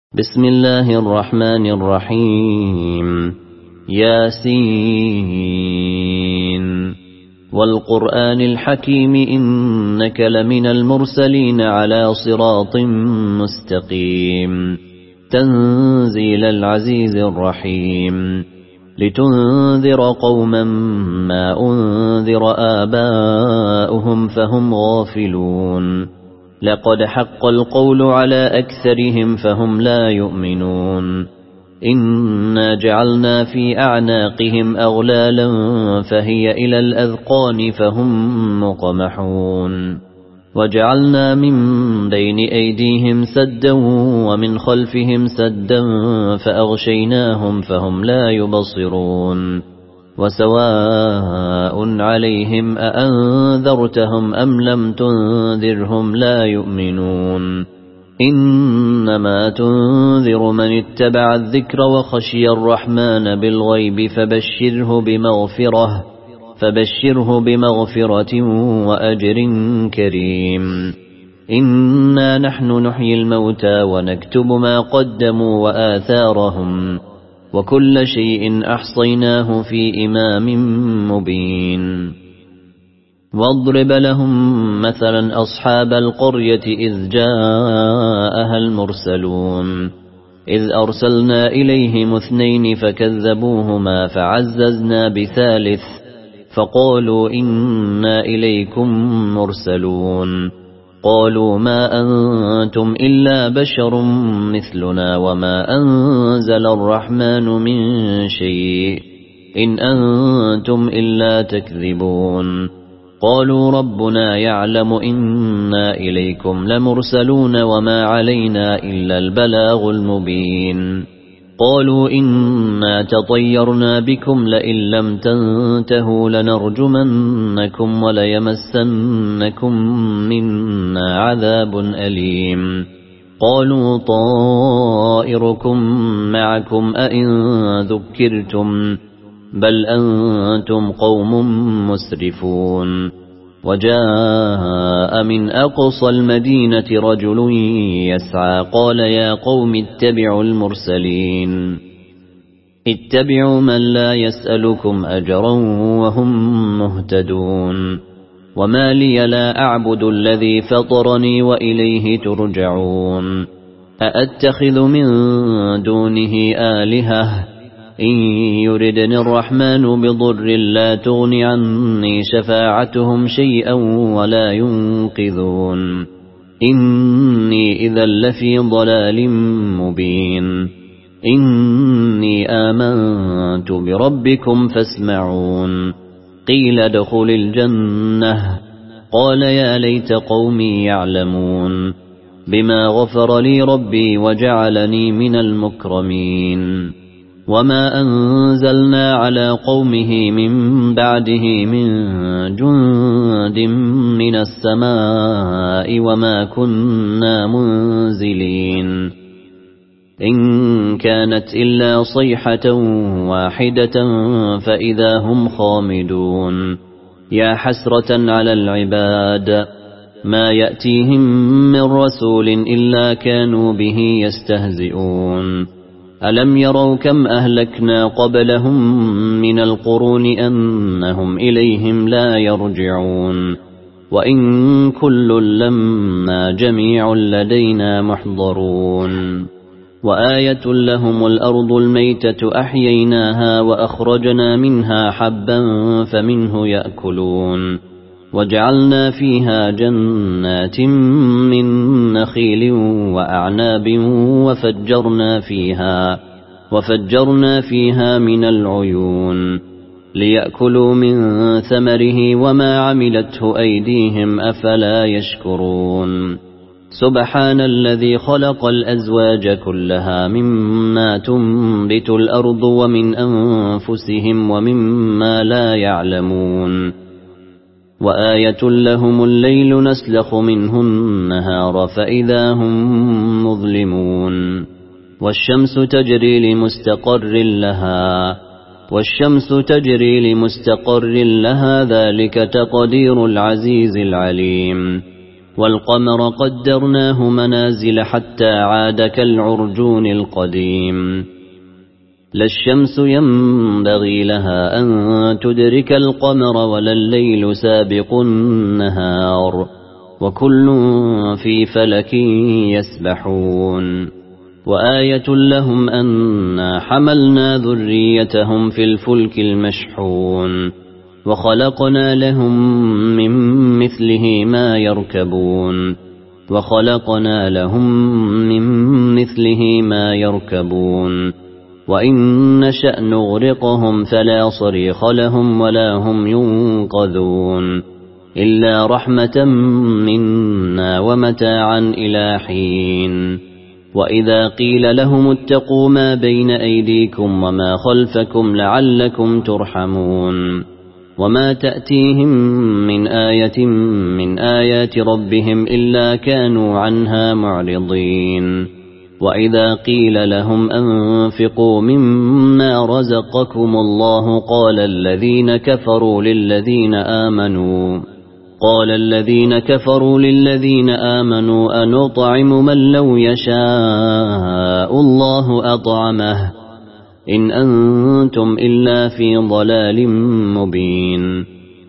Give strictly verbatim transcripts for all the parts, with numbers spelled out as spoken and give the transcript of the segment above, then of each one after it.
بسم الله الرحمن الرحيم. ياسين والقرآن الحكيم إنك لمن المرسلين على صراط مستقيم تنزيل العزيز الرحيم لتنذر قوما ما أنذر آباؤهم فهم غافلون لقد حق القول على أكثرهم فهم لا يؤمنون إنا جعلنا في أعناقهم أغلالا فهي إلى الأذقان فهم مقمحون وجعلنا من بين أيديهم سدا ومن خلفهم سدا فأغشيناهم فهم لا يبصرون وسواء عليهم أأنذرتهم أم لم تنذرهم لا يؤمنون إنما تنذر من اتبع الذكر وخشي الرحمن بالغيب فبشره بمغفرة فبشره بمغفرة وأجر كريم إنا نحن نحيي الموتى ونكتب ما قدموا وآثارهم وكل شيء أحصيناه في إمام مبين واضرب لهم مثلا أصحاب القرية إذ جاءها المرسلون إذ أرسلنا إليهم اثنين فكذبوهما فعززنا بثالث فقالوا إنا إليكم مرسلون قالوا ما أنتم إلا بشر مثلنا وما أنزل الرحمن من شيء إن أنتم إلا تكذبون قالوا ربنا يعلم إنا إليكم لمرسلون وما علينا إلا البلاغ المبين قالوا إنا تطيرنا بكم لئن لم تنتهوا لنرجمنكم وليمسنكم منا عذاب أليم قالوا طائركم معكم أئن ذكرتم بل أنتم قوم مسرفون وجاء من أقصى المدينة رجل يسعى قال يا قوم اتبعوا المرسلين اتبعوا من لا يسألكم أجرا وهم مهتدون وما لي لا أعبد الذي فطرني وإليه ترجعون أأتخذ من دونه آلهة إن يردني الرحمن بضر لا تغن عني شفاعتهم شيئا ولا ينقذون إني إذا لفي ضلال مبين إني آمنت بربكم فاسمعون قيل ادخل الجنة قال يا ليت قومي يعلمون بما غفر لي ربي وجعلني من المكرمين وما أنزلنا على قومه من بعده من جند من السماء وما كنا منزلين إن كانت إلا صيحة واحدة فإذا هم خامدون يا حسرة على العباد ما يأتيهم من رسول إلا كانوا به يستهزئون ألم يروا كم أهلكنا قبلهم من القرون أنهم إليهم لا يرجعون وإن كل لما جميع لدينا محضرون وآية لهم الأرض الميتة أحييناها وأخرجنا منها حبا فمنه يأكلون وجعلنا فيها جنات من نخيل وأعناب وفجرنا فيها وفجرنا فيها من العيون ليأكلوا من ثمره وما عملته أيديهم أفلا يشكرون سبحان الذي خلق الأزواج كلها مما تنبت الأرض ومن أنفسهم ومما لا يعلمون وآية لهم الليل نسلخ منه النهار فإذا هم مظلمون والشمس تجري لمستقر لها والشمس تجري لمستقر لها ذلك تقدير العزيز العليم والقمر قدرناه منازل حتى عاد كالعرجون القديم لا الشمس ينبغي لها أن تدرك القمر ولا الليل سابق النهار وكل في فلك يسبحون وآية لهم أنا حملنا ذريتهم في الفلك المشحون وخلقنا لهم من مثله ما يركبون وخلقنا لهم من مثله ما يركبون وإن نشأ نغرقهم فلا صريخ لهم ولا هم ينقذون إلا رحمة منا ومتاعا إلى حين وإذا قيل لهم اتقوا ما بين أيديكم وما خلفكم لعلكم ترحمون وما تأتيهم من آية من آيات ربهم إلا كانوا عنها معرضين وإذا قيل لهم أنفقوا مما رزقكم الله قال الذين كفروا للذين آمنوا قال الذين كفروا للذين آمنوا أنطعم من لو يشاء الله أطعمه إن أنتم إلا في ضلال مبين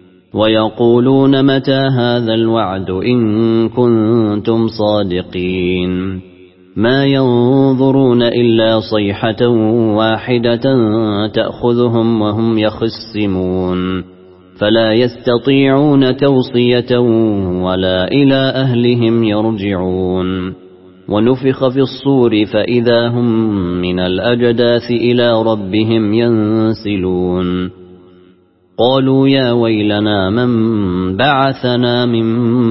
ويقولون متى هذا الوعد إن كنتم صادقين ما ينظرون إلا صيحة واحدة تأخذهم وهم يخصمون فلا يستطيعون توصية ولا إلى أهلهم يرجعون ونفخ في الصور فإذا هم من الأجداث إلى ربهم ينسلون قالوا يا ويلنا من بعثنا من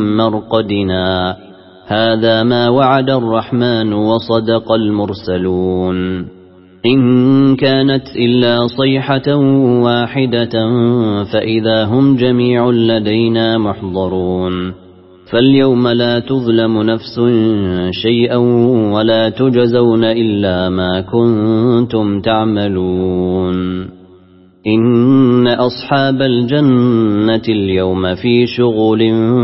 مرقدنا هذا ما وعد الرحمن وصدق المرسلون إن كانت إلا صيحة واحدة فإذا هم جميع لدينا محضرون فاليوم لا تظلم نفس شيئا ولا تجزون إلا ما كنتم تعملون إن أصحاب الجنة اليوم في شغل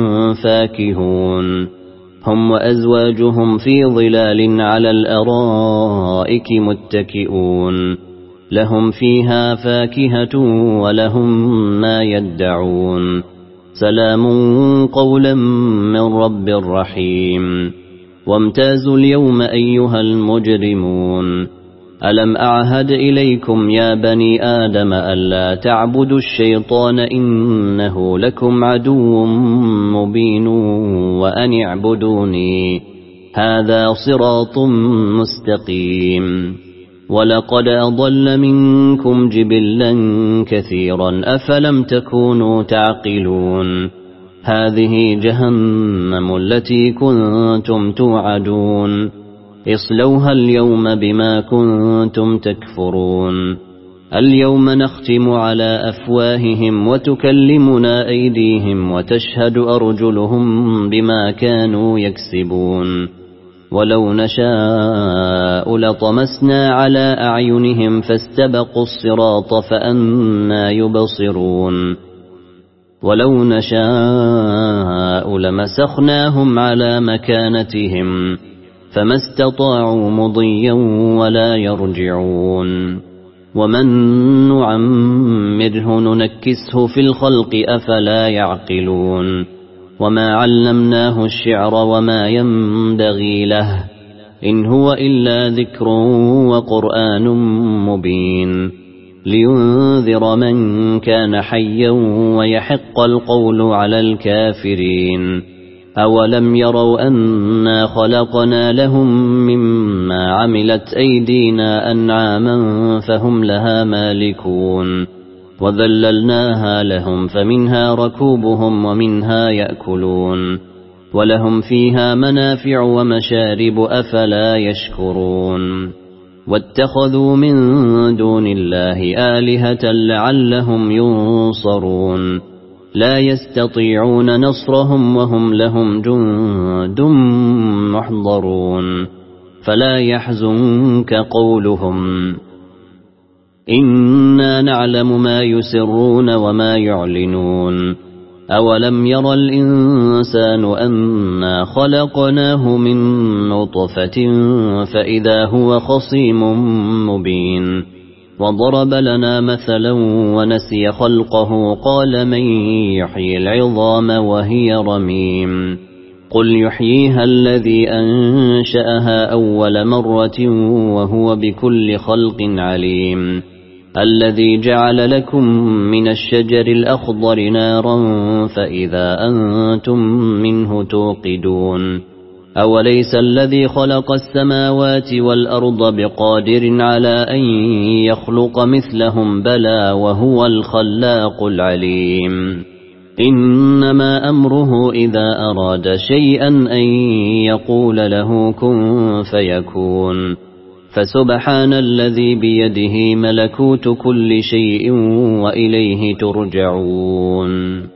فاكهون هم وأزواجهم في ظلال على الأرائك متكئون لهم فيها فاكهة ولهم ما يدعون سلام قولا من رب رحيم وامتازوا اليوم أيها المجرمون ألم أعهد إليكم يا بني آدم ألا تعبدوا الشيطان إنه لكم عدو مبين وأن اعبدوني هذا صراط مستقيم ولقد أضل منكم جبلا كثيرا أفلم تكونوا تعقلون هذه جهنم التي كنتم توعدون اصلوها اليوم بما كنتم تكفرون اليوم نختم على أفواههم وتكلمنا أيديهم وتشهد أرجلهم بما كانوا يكسبون ولو نشاء لطمسنا على أعينهم فاستبقوا الصراط فأنى يبصرون ولو نشاء لمسخناهم على مكانتهم فما استطاعوا مضيا ولا يرجعون ومن نعمره ننكسه في الخلق أفلا يعقلون وما علمناه الشعر وما ينبغي له إن هو إلا ذكر وقرآن مبين لينذر من كان حيا ويحق القول على الكافرين أولم يروا أنا خلقنا لهم مما عملت أيدينا أنعاما فهم لها مالكون وذللناها لهم فمنها ركوبهم ومنها يأكلون ولهم فيها منافع ومشارب أفلا يشكرون واتخذوا من دون الله آلهة لعلهم ينصرون لا يستطيعون نصرهم وهم لهم جند محضرون فلا يحزنك قولهم إنا نعلم ما يسرون وما يعلنون أولم ير الإنسان أنا خلقناه من نطفة فإذا هو خصيم مبين وضرب لنا مثلا ونسي خلقه قال من يحيي العظام وهي رميم قل يحييها الذي أنشأها أول مرة وهو بكل خلق عليم الذي جعل لكم من الشجر الأخضر نارا فإذا أنتم منه توقدون أوليس الذي خلق السماوات والأرض بقادر على أن يخلق مثلهم بلى وهو الخلاق العليم إنما أمره إذا أراد شيئا أن يقول له كن فيكون فسبحان الذي بيده ملكوت كل شيء وإليه ترجعون